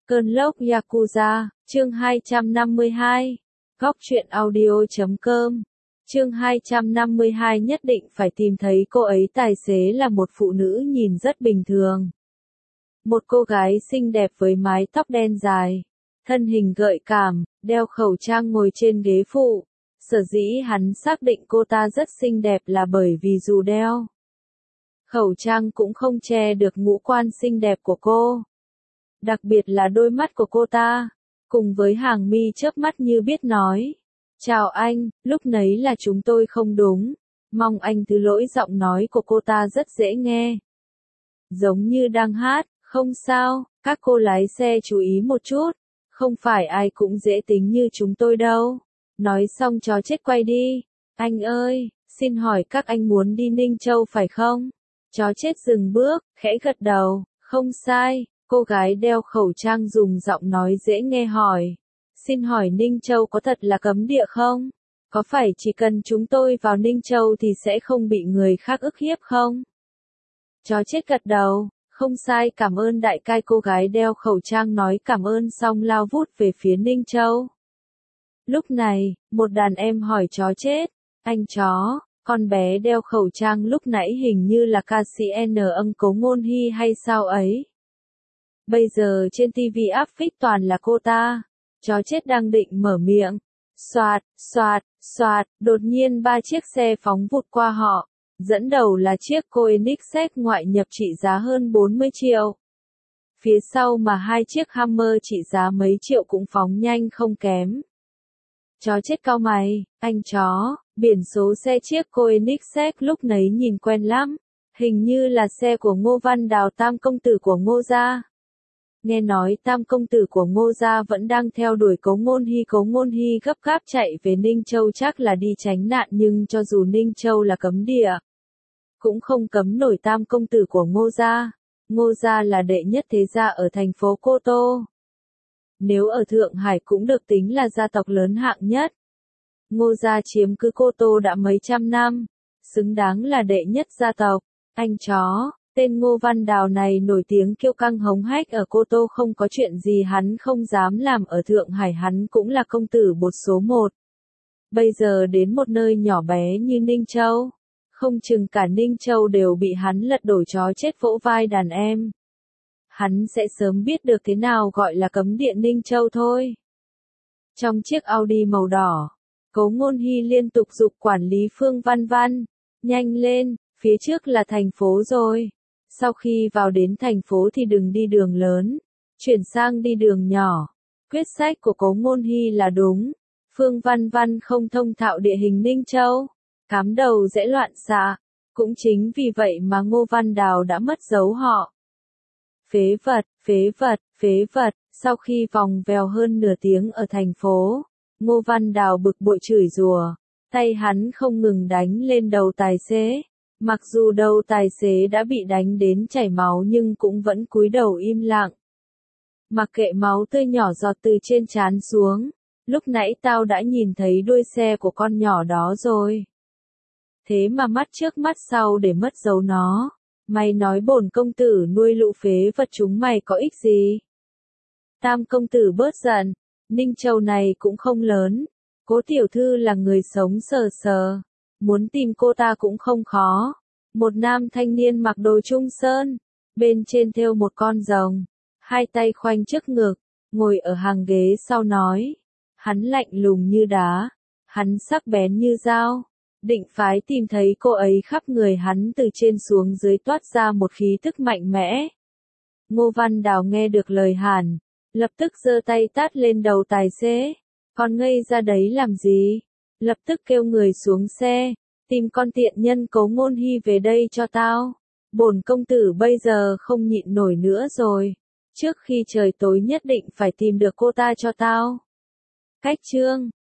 Cơn lốc Yakuza, chương 252. Góc truyện audio.com. Chương 252 nhất định phải tìm thấy cô ấy. Tài xế là một phụ nữ nhìn rất bình thường. Một cô gái xinh đẹp với mái tóc đen dài, thân hình gợi cảm, đeo khẩu trang ngồi trên ghế phụ. Sở dĩ hắn xác định cô ta rất xinh đẹp là bởi vì dù đeo khẩu trang cũng không che được ngũ quan xinh đẹp của cô. Đặc biệt là đôi mắt của cô ta, cùng với hàng mi chớp mắt như biết nói. Chào anh, lúc nấy là chúng tôi không đúng. Mong anh thứ lỗi. Giọng nói của cô ta rất dễ nghe, giống như đang hát. Không sao, các cô lái xe chú ý một chút. Không phải ai cũng dễ tính như chúng tôi đâu. Nói xong chó chết quay đi. Anh ơi, xin hỏi các anh muốn đi Ninh Châu phải không? Chó chết dừng bước, khẽ gật đầu. Không sai. Cô gái đeo khẩu trang dùng giọng nói dễ nghe hỏi. Xin hỏi Ninh Châu có thật là cấm địa không? Có phải chỉ cần chúng tôi vào Ninh Châu thì sẽ không bị người khác ức hiếp không? Chó chết gật đầu. Không sai, cảm ơn đại cai. Cô gái đeo khẩu trang nói cảm ơn xong lao vút về phía Ninh Châu. Lúc này, một đàn em hỏi chó chết. Anh chó, con bé đeo khẩu trang lúc nãy hình như là ca sĩ N Cố Ngôn Hy hay sao ấy? Bây giờ trên TV áp phích toàn là cô ta. Chó chết đang định mở miệng. Xoạt, xoạt, xoạt, đột nhiên 3 chiếc xe phóng vụt qua họ. Dẫn đầu là chiếc Koenigsegg ngoại nhập trị giá hơn 40 triệu. Phía sau mà 2 chiếc Hammer trị giá mấy triệu cũng phóng nhanh không kém. Chó chết cau mày, anh chó, biển số xe chiếc Koenigsegg lúc nấy nhìn quen lắm. Hình như là xe của Ngô Văn Đào, tam công tử của Ngô gia. Nghe nói tam công tử của Ngô gia vẫn đang theo đuổi Cố Ngôn Hy. Cố Ngôn Hy gấp gáp chạy về Ninh Châu chắc là đi tránh nạn, nhưng cho dù Ninh Châu là cấm địa, cũng không cấm nổi tam công tử của Ngô gia. Ngô gia là đệ nhất thế gia ở thành phố Cô Tô. Nếu ở Thượng Hải cũng được tính là gia tộc lớn hạng nhất. Ngô gia chiếm cứ Cô Tô đã mấy trăm năm, xứng đáng là đệ nhất gia tộc. Anh chó, tên Ngô Văn Đào này nổi tiếng kiêu căng hống hách ở Cô Tô, không có chuyện gì hắn không dám làm. Ở Thượng Hải hắn cũng là công tử bột số 1. Bây giờ đến một nơi nhỏ bé như Ninh Châu, không chừng cả Ninh Châu đều bị hắn lật đổ. Chó chết vỗ vai đàn em. Hắn sẽ sớm biết được thế nào gọi là cấm địa Ninh Châu thôi. Trong chiếc Audi màu đỏ, Cố Ngôn Hy liên tục giục quản lý Phương Văn Văn. Nhanh lên, phía trước là thành phố rồi. Sau khi vào đến thành phố thì đừng đi đường lớn, chuyển sang đi đường nhỏ. Quyết sách của Cố Ngôn Hy là đúng. Phương Văn Văn không thông thạo địa hình Ninh Châu, cắm đầu dễ loạn xạ. Cũng chính vì vậy mà Ngô Văn Đào đã mất dấu họ. Phế vật, phế vật, phế vật. Sau khi vòng vèo hơn nửa tiếng ở thành phố, Ngô Văn Đào bực bội chửi rủa. Tay hắn không ngừng đánh lên đầu tài xế. Mặc dù đầu tài xế đã bị đánh đến chảy máu nhưng cũng vẫn cúi đầu im lặng. Mặc kệ máu tươi nhỏ giọt từ trên trán xuống. Lúc nãy tao đã nhìn thấy đuôi xe của con nhỏ đó rồi. Thế mà mắt trước mắt sau để mất dấu nó. Mày nói bổn công tử nuôi lũ phế vật chúng mày có ích gì? Tam công tử bớt giận. Ninh Châu này cũng không lớn. Cố tiểu thư là người sống sờ sờ. Muốn tìm cô ta cũng không khó. Một nam thanh niên mặc đồ trung sơn, bên trên thêu một con rồng, hai tay khoanh trước ngực, ngồi ở hàng ghế sau nói. Hắn lạnh lùng như đá, hắn sắc bén như dao. Định phái tìm thấy cô ấy. Khắp người hắn từ trên xuống dưới toát ra một khí tức mạnh mẽ. Ngô Văn Đào nghe được lời Hàn, lập tức giơ tay tát lên đầu tài xế. Còn ngây ra đấy làm gì? Lập tức kêu người xuống xe, tìm con tiện nhân Cố Ngôn Hy về đây cho tao. Bổn công tử bây giờ không nhịn nổi nữa rồi. Trước khi trời tối nhất định phải tìm được cô ta cho tao. Cách chương